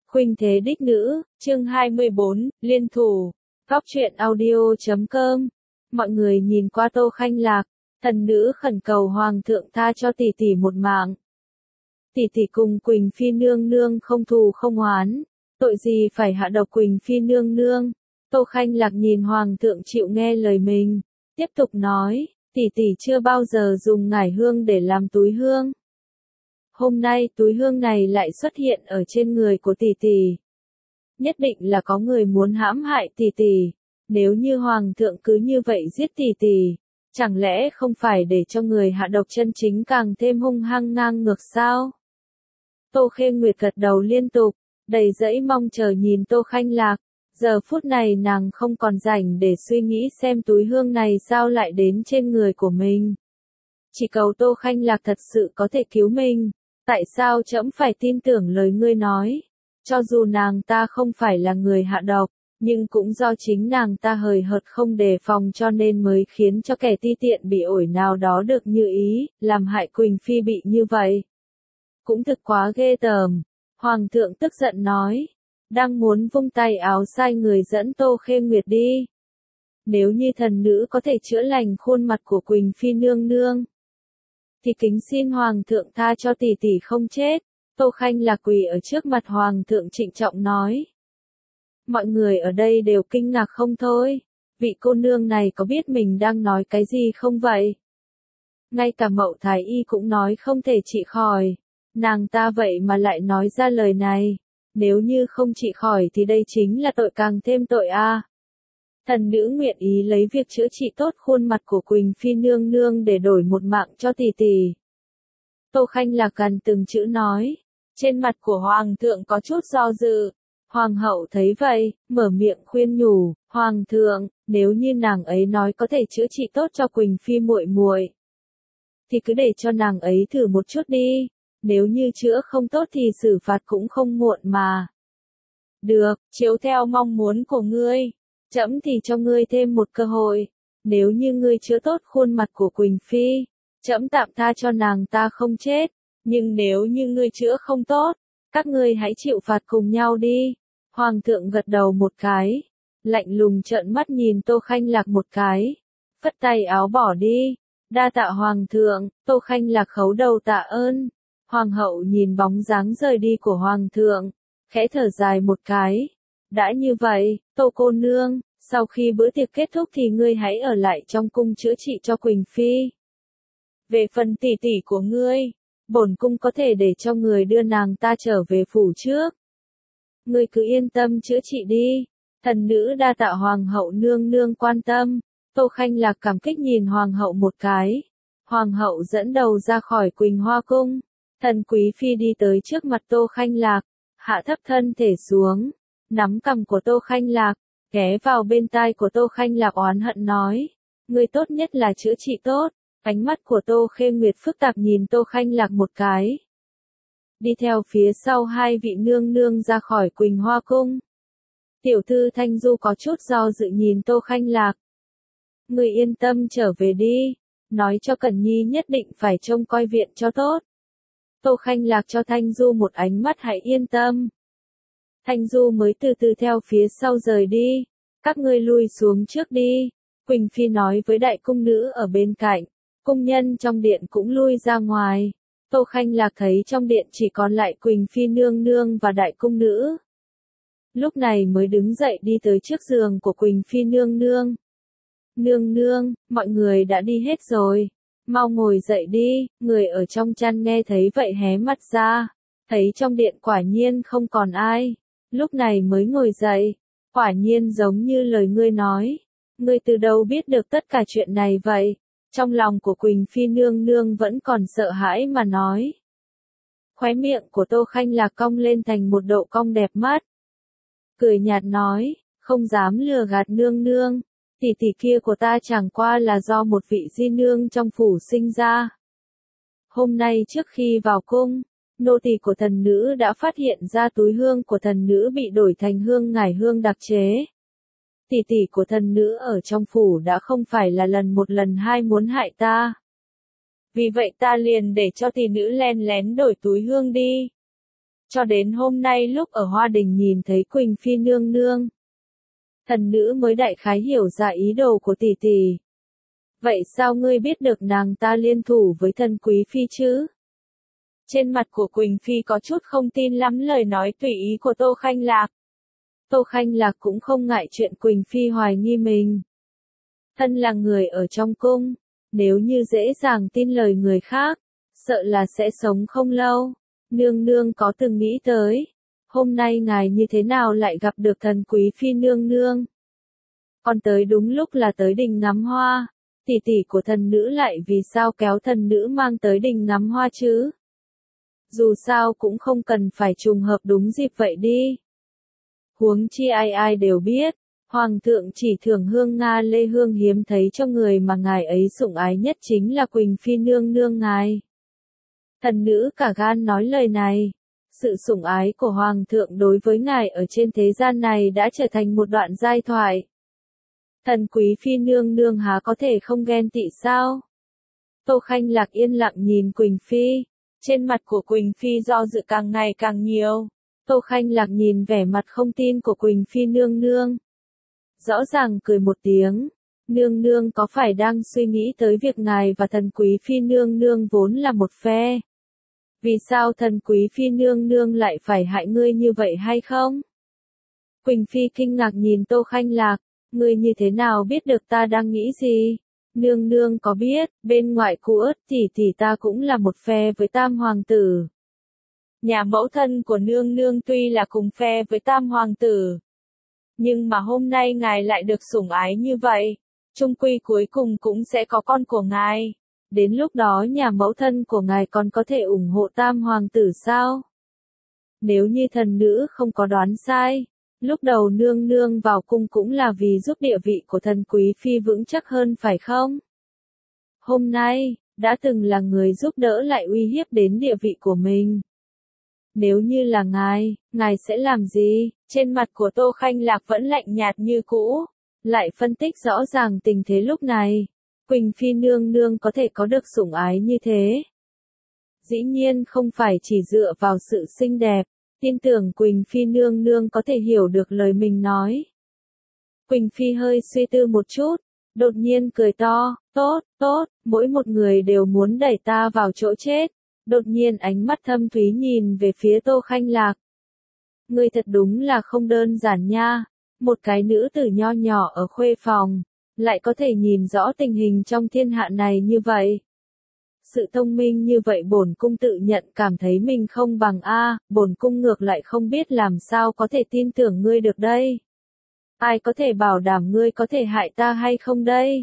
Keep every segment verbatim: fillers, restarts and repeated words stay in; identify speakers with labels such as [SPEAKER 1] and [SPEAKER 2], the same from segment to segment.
[SPEAKER 1] Khuynh thế đích nữ, chương hai mươi bốn, liên thủ. Góc truyện audio chấm com. Mọi người nhìn qua Tô Khanh Lạc, thần nữ khẩn cầu hoàng thượng tha cho tỷ tỷ một mạng. Tỷ tỷ cùng Quỳnh Phi nương nương không thù không oán, tội gì phải hạ độc Quỳnh Phi nương nương. Tô Khanh Lạc nhìn hoàng thượng chịu nghe lời mình, tiếp tục nói, tỷ tỷ chưa bao giờ dùng ngải hương để làm túi hương. Hôm nay túi hương này lại xuất hiện ở trên người của tỷ tỷ. Nhất định là có người muốn hãm hại tỷ tỷ. Nếu như hoàng thượng cứ như vậy giết tỷ tỷ, chẳng lẽ không phải để cho người hạ độc chân chính càng thêm hung hăng ngang ngược sao? Tô Khê Nguyệt gật đầu liên tục, đầy dẫy mong chờ nhìn Tô Khanh Lạc. Giờ phút này nàng không còn rảnh để suy nghĩ xem túi hương này sao lại đến trên người của mình. Chỉ cầu Tô Khanh Lạc thật sự có thể cứu mình. Tại sao trẫm phải tin tưởng lời ngươi nói? Cho dù nàng ta không phải là người hạ độc, nhưng cũng do chính nàng ta hời hợt không đề phòng cho nên mới khiến cho kẻ ti tiện bị ổi nào đó được như ý, làm hại Quỳnh Phi bị như vậy. Cũng thực quá ghê tởm. Hoàng thượng tức giận nói, đang muốn vung tay áo sai người dẫn Tô Khê Nguyệt đi. Nếu như thần nữ có thể chữa lành khuôn mặt của Quỳnh Phi nương nương, thì kính xin hoàng thượng tha cho tỷ tỷ không chết. Tô Khanh Lạc quỳ ở trước mặt hoàng thượng trịnh trọng nói. Mọi người ở đây đều kinh ngạc không thôi. Vị cô nương này có biết mình đang nói cái gì không vậy? Ngay cả Mậu Thái Y cũng nói không thể trị khỏi. Nàng ta vậy mà lại nói ra lời này. Nếu như không trị khỏi thì đây chính là tội càng thêm tội a. À. Thần nữ nguyện ý lấy việc chữa trị tốt khuôn mặt của Quỳnh Phi nương nương để đổi một mạng cho tỷ tỷ. Tô Khanh Lạc gần từng chữ nói. Trên mặt của hoàng thượng có chút do dự. Hoàng hậu thấy vậy, mở miệng khuyên nhủ, hoàng thượng, nếu như nàng ấy nói có thể chữa trị tốt cho Quỳnh Phi muội muội, thì cứ để cho nàng ấy thử một chút đi. Nếu như chữa không tốt thì xử phạt cũng không muộn mà. Được, chiếu theo mong muốn của ngươi. Trẫm thì cho ngươi thêm một cơ hội. Nếu như ngươi chữa tốt khuôn mặt của Quỳnh Phi, trẫm tạm tha cho nàng ta không chết. Nhưng nếu như ngươi chữa không tốt, các ngươi hãy chịu phạt cùng nhau đi. Hoàng thượng gật đầu một cái, lạnh lùng trợn mắt nhìn Tô Khanh Lạc một cái, phất tay áo bỏ đi. Đa tạ hoàng thượng. Tô Khanh Lạc khấu đầu tạ ơn. Hoàng hậu nhìn bóng dáng rời đi của hoàng thượng, khẽ thở dài một cái. Đã như vậy, Tô cô nương, sau khi bữa tiệc kết thúc thì ngươi hãy ở lại trong cung chữa trị cho Quỳnh Phi. Về phần tỷ tỷ của ngươi, bổn cung có thể để cho người đưa nàng ta trở về phủ trước. Ngươi cứ yên tâm chữa trị đi. Thần nữ đa tạ hoàng hậu nương nương quan tâm. Tô Khanh Lạc cảm kích nhìn hoàng hậu một cái. Hoàng hậu dẫn đầu ra khỏi Quỳnh Hoa cung. Thần quý phi đi tới trước mặt Tô Khanh Lạc, hạ thấp thân thể xuống, nắm cằm của Tô Khanh Lạc, ghé vào bên tai của Tô Khanh Lạc oán hận nói, ngươi tốt nhất là chữa trị tốt. Ánh mắt của Tô Khê Nguyệt phức tạp nhìn Tô Khanh Lạc một cái. Đi theo phía sau hai vị nương nương ra khỏi Quỳnh Hoa cung. Tiểu thư Thanh Du có chút do dự nhìn Tô Khanh Lạc. Ngươi yên tâm trở về đi, nói cho Cẩn Nhi nhất định phải trông coi viện cho tốt. Tô Khanh Lạc cho Thanh Du một ánh mắt hãy yên tâm. Thanh Du mới từ từ theo phía sau rời đi. Các ngươi lui xuống trước đi. Quỳnh Phi nói với đại cung nữ ở bên cạnh. Cung nhân trong điện cũng lui ra ngoài. Tô Khanh Lạc thấy trong điện chỉ còn lại Quỳnh Phi nương nương và đại cung nữ. Lúc này mới đứng dậy đi tới trước giường của Quỳnh Phi nương nương. Nương nương, mọi người đã đi hết rồi. Mau ngồi dậy đi. Người ở trong chăn nghe thấy vậy hé mắt ra. Thấy trong điện quả nhiên không còn ai. Lúc này mới ngồi dậy. Quả nhiên giống như lời ngươi nói. Ngươi từ đâu biết được tất cả chuyện này vậy? Trong lòng của Quỳnh Phi nương nương vẫn còn sợ hãi mà nói. Khóe miệng của Tô Khanh Lạc cong lên thành một độ cong đẹp mắt. Cười nhạt nói, không dám lừa gạt nương nương. Tỷ tỷ kia của ta chẳng qua là do một vị di nương trong phủ sinh ra. Hôm nay trước khi vào cung, nô tỳ của thần nữ đã phát hiện ra túi hương của thần nữ bị đổi thành hương ngải hương đặc chế. Tỷ tỷ của thần nữ ở trong phủ đã không phải là lần một lần hai muốn hại ta. Vì vậy ta liền để cho tỷ nữ len lén đổi túi hương đi. Cho đến hôm nay lúc ở Hoa Đình nhìn thấy Quỳnh Phi nương nương, thần nữ mới đại khái hiểu ra ý đồ của tỷ tỷ. Vậy sao ngươi biết được nàng ta liên thủ với thần quý phi chứ? Trên mặt của Quỳnh Phi có chút không tin lắm lời nói tùy ý của Tô Khanh Lạc. Tô Khanh Lạc cũng không ngại chuyện Quỳnh Phi hoài nghi mình. Thân là người ở trong cung, nếu như dễ dàng tin lời người khác, sợ là sẽ sống không lâu. Nương nương có từng nghĩ tới, hôm nay ngài như thế nào lại gặp được thần quý phi nương nương? Còn tới đúng lúc là tới đình ngắm hoa, tỷ tỷ của thần nữ lại vì sao kéo thần nữ mang tới đình ngắm hoa chứ? Dù sao cũng không cần phải trùng hợp đúng dịp vậy đi. Huống chi ai ai đều biết, Hoàng thượng chỉ thưởng hương Nga Lê Hương hiếm thấy cho người mà ngài ấy sủng ái nhất chính là Quỳnh Phi nương nương ngài. Thần nữ cả gan nói lời này. Sự sủng ái của Hoàng thượng đối với ngài ở trên thế gian này đã trở thành một đoạn giai thoại. Thần quý phi nương nương há có thể không ghen tị sao? Tô Khanh Lạc yên lặng nhìn Quỳnh Phi. Trên mặt của Quỳnh Phi do dự càng ngày càng nhiều. Tô Khanh Lạc nhìn vẻ mặt không tin của Quỳnh Phi nương nương. Rõ ràng cười một tiếng. Nương nương có phải đang suy nghĩ tới việc ngài và thần quý phi nương nương vốn là một phe? Vì sao thần quý phi nương nương lại phải hại ngươi như vậy hay không? Quỳnh Phi kinh ngạc nhìn Tô Khanh Lạc, ngươi như thế nào biết được ta đang nghĩ gì? Nương nương có biết, bên ngoại cụ ớt tỷ tỷ ta cũng là một phe với tam hoàng tử. Nhà mẫu thân của nương nương tuy là cùng phe với tam hoàng tử, nhưng mà hôm nay ngài lại được sủng ái như vậy, chung quy cuối cùng cũng sẽ có con của ngài. Đến lúc đó nhà mẫu thân của ngài còn có thể ủng hộ tam hoàng tử sao? Nếu như thần nữ không có đoán sai, lúc đầu nương nương vào cung cũng là vì giúp địa vị của thần quý phi vững chắc hơn phải không? Hôm nay, đã từng là người giúp đỡ lại uy hiếp đến địa vị của mình. Nếu như là ngài, ngài sẽ làm gì? Trên mặt của Tô Khanh Lạc vẫn lạnh nhạt như cũ, lại phân tích rõ ràng tình thế lúc này. Quỳnh Phi nương nương có thể có được sủng ái như thế. Dĩ nhiên không phải chỉ dựa vào sự xinh đẹp, tin tưởng Quỳnh Phi nương nương có thể hiểu được lời mình nói. Quỳnh Phi hơi suy tư một chút, đột nhiên cười to, tốt, tốt, mỗi một người đều muốn đẩy ta vào chỗ chết. Đột nhiên ánh mắt thâm thúy nhìn về phía Tô Khanh Lạc. Ngươi thật đúng là không đơn giản nha, một cái nữ tử nho nhỏ ở khuê phòng, lại có thể nhìn rõ tình hình trong thiên hạ này như vậy. Sự thông minh như vậy bổn cung tự nhận cảm thấy mình không bằng a, bổn cung ngược lại không biết làm sao có thể tin tưởng ngươi được đây. Ai có thể bảo đảm ngươi có thể hại ta hay không đây?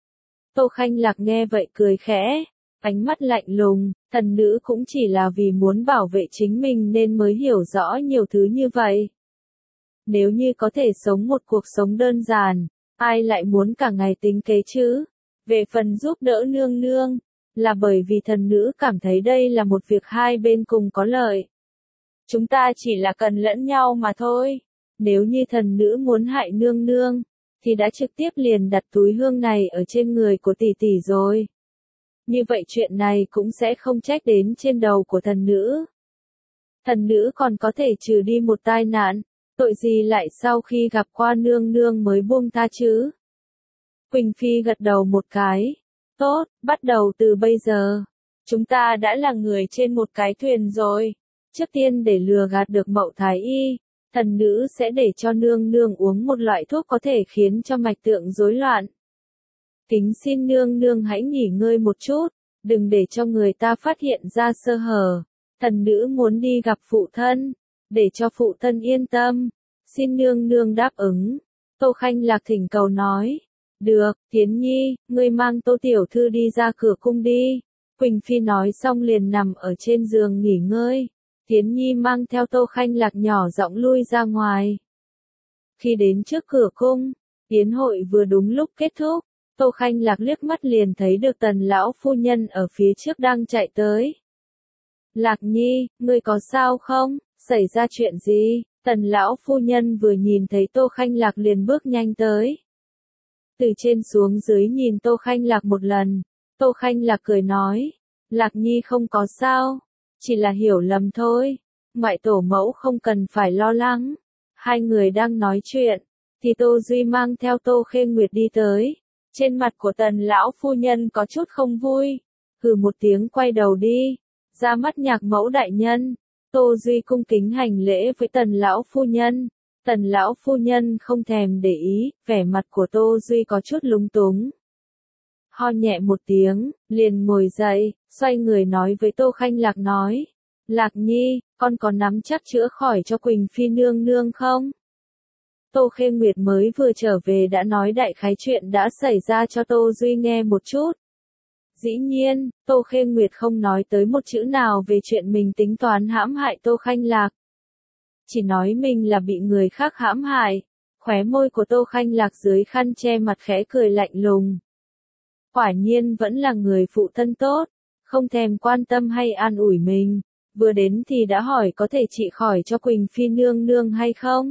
[SPEAKER 1] Tô Khanh Lạc nghe vậy cười khẽ, ánh mắt lạnh lùng, thần nữ cũng chỉ là vì muốn bảo vệ chính mình nên mới hiểu rõ nhiều thứ như vậy. Nếu như có thể sống một cuộc sống đơn giản, ai lại muốn cả ngày tính kế chứ? Về phần giúp đỡ nương nương, là bởi vì thần nữ cảm thấy đây là một việc hai bên cùng có lợi. Chúng ta chỉ là cần lẫn nhau mà thôi. Nếu như thần nữ muốn hại nương nương, thì đã trực tiếp liền đặt túi hương này ở trên người của tỷ tỷ rồi. Như vậy chuyện này cũng sẽ không trách đến trên đầu của thần nữ. Thần nữ còn có thể trừ đi một tai nạn, tội gì lại sau khi gặp qua nương nương mới buông tha chứ? Quỳnh Phi gật đầu một cái. Tốt, bắt đầu từ bây giờ. Chúng ta đã là người trên một cái thuyền rồi. Trước tiên để lừa gạt được Mậu Thái Y, thần nữ sẽ để cho nương nương uống một loại thuốc có thể khiến cho mạch tượng rối loạn. Kính xin nương nương hãy nghỉ ngơi một chút, đừng để cho người ta phát hiện ra sơ hở. Thần nữ muốn đi gặp phụ thân, để cho phụ thân yên tâm. Xin nương nương đáp ứng. Tô Khanh Lạc thỉnh cầu nói. Được, Thiến Nhi, ngươi mang Tô Tiểu Thư đi ra cửa cung đi. Quỳnh Phi nói xong liền nằm ở trên giường nghỉ ngơi. Thiến Nhi mang theo Tô Khanh Lạc nhỏ giọng lui ra ngoài. Khi đến trước cửa cung, yến hội vừa đúng lúc kết thúc. Tô Khanh Lạc liếc mắt liền thấy được Tần lão phu nhân ở phía trước đang chạy tới. Lạc Nhi, ngươi có sao không? Xảy ra chuyện gì? Tần lão phu nhân vừa nhìn thấy Tô Khanh Lạc liền bước nhanh tới. Từ trên xuống dưới nhìn Tô Khanh Lạc một lần, Tô Khanh Lạc cười nói, Lạc Nhi không có sao, chỉ là hiểu lầm thôi. ngoại tổ mẫu không cần phải lo lắng. Hai người đang nói chuyện, thì Tô Duy mang theo Tô Khê Nguyệt đi tới. Trên mặt của Tần lão phu nhân có chút không vui, hừ một tiếng quay đầu đi. Ra mắt Nhạc mẫu đại nhân, Tô Duy cung kính hành lễ với Tần lão phu nhân. Tần lão phu nhân không thèm để ý, vẻ mặt của Tô Duy có chút lúng túng. Ho nhẹ một tiếng, liền ngồi dậy, xoay người nói với Tô Khanh Lạc nói. Lạc Nhi, con có nắm chắc chữa khỏi cho Quỳnh Phi nương nương không? Tô Khê Nguyệt mới vừa trở về đã nói đại khái chuyện đã xảy ra cho Tô Duy nghe một chút. Dĩ nhiên, Tô Khê Nguyệt không nói tới một chữ nào về chuyện mình tính toán hãm hại Tô Khanh Lạc. Chỉ nói mình là bị người khác hãm hại. Khóe môi của Tô Khanh Lạc dưới khăn che mặt khẽ cười lạnh lùng. Quả nhiên vẫn là người phụ thân tốt, không thèm quan tâm hay an ủi mình. Vừa đến thì đã hỏi có thể trị khỏi cho Quỳnh Phi nương nương hay không?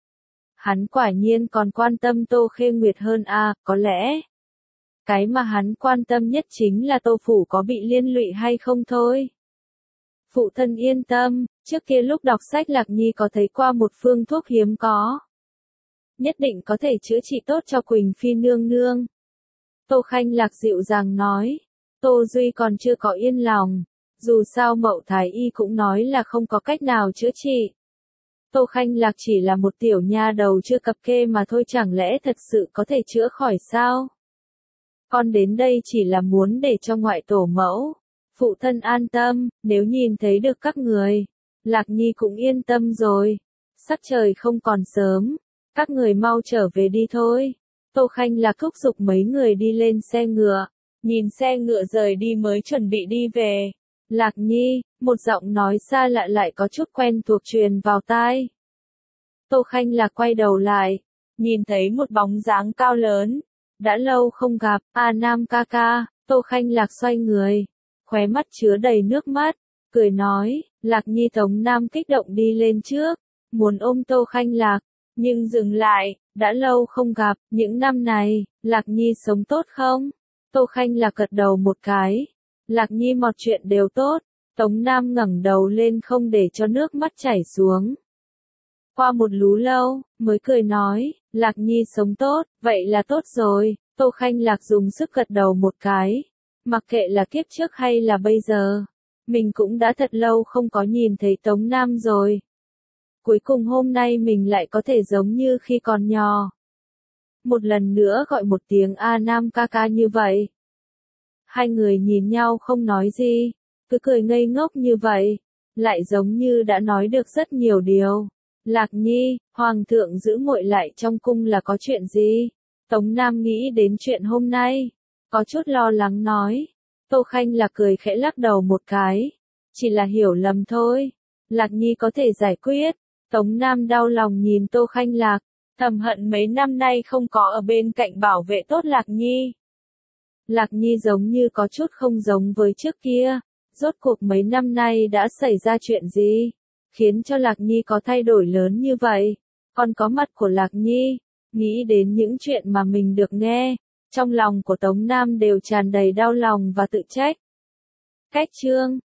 [SPEAKER 1] Hắn quả nhiên còn quan tâm Tô Khê Nguyệt hơn à, có lẽ. Cái mà hắn quan tâm nhất chính là Tô Phủ có bị liên lụy hay không thôi. Phụ thân yên tâm, trước kia lúc đọc sách Lạc Nhi có thấy qua một phương thuốc hiếm có. Nhất định có thể chữa trị tốt cho Quỳnh Phi nương nương. Tô Khanh Lạc dịu dàng nói. Tô Duy còn chưa có yên lòng. Dù sao Mậu Thái Y cũng nói là không có cách nào chữa trị. Tô Khanh Lạc chỉ là một tiểu nha đầu chưa cập kê mà thôi, chẳng lẽ thật sự có thể chữa khỏi sao? Con đến đây chỉ là muốn để cho ngoại tổ mẫu, phụ thân an tâm, nếu nhìn thấy được các người, Lạc Nhi cũng yên tâm rồi. Sắc trời không còn sớm, các người mau trở về đi thôi. Tô Khanh Lạc thúc giục mấy người đi lên xe ngựa, nhìn xe ngựa rời đi mới chuẩn bị đi về. Lạc Nhi, một giọng nói xa lạ lại có chút quen thuộc truyền vào tai. Tô Khanh Lạc quay đầu lại, nhìn thấy một bóng dáng cao lớn. Đã lâu không gặp, A Nam ca ca. Tô Khanh Lạc xoay người, khóe mắt chứa đầy nước mắt, cười nói. Lạc Nhi Tống Nam kích động đi lên trước, muốn ôm Tô Khanh Lạc, nhưng dừng lại. Đã lâu không gặp, những năm này, Lạc Nhi sống tốt không? Tô Khanh Lạc gật đầu một cái. Lạc Nhi mọi chuyện đều tốt. Tống Nam ngẩng đầu lên không để cho nước mắt chảy xuống. Qua một lú lâu, mới cười nói. Lạc Nhi sống tốt, vậy là tốt rồi. Tô Khanh Lạc dùng sức gật đầu một cái. Mặc kệ là kiếp trước hay là bây giờ, mình cũng đã thật lâu không có nhìn thấy Tống Nam rồi. Cuối cùng hôm nay mình lại có thể giống như khi còn nhỏ. Một lần nữa gọi một tiếng A Nam ca ca như vậy. Hai người nhìn nhau không nói gì, cứ cười ngây ngốc như vậy, lại giống như đã nói được rất nhiều điều. Lạc Nhi, Hoàng thượng giữ muội lại trong cung là có chuyện gì? Tống Nam nghĩ đến chuyện hôm nay, có chút lo lắng nói. Tô Khanh Lạc cười khẽ lắc đầu một cái. Chỉ là hiểu lầm thôi. Lạc Nhi có thể giải quyết. Tống Nam đau lòng nhìn Tô Khanh Lạc, thầm hận mấy năm nay không có ở bên cạnh bảo vệ tốt Lạc Nhi. Lạc Nhi giống như có chút không giống với trước kia. Rốt cuộc mấy năm nay đã xảy ra chuyện gì, khiến cho Lạc Nhi có thay đổi lớn như vậy? Còn có mặt của Lạc Nhi, nghĩ đến những chuyện mà mình được nghe, trong lòng của Tống Nam đều tràn đầy đau lòng và tự trách. Cách chương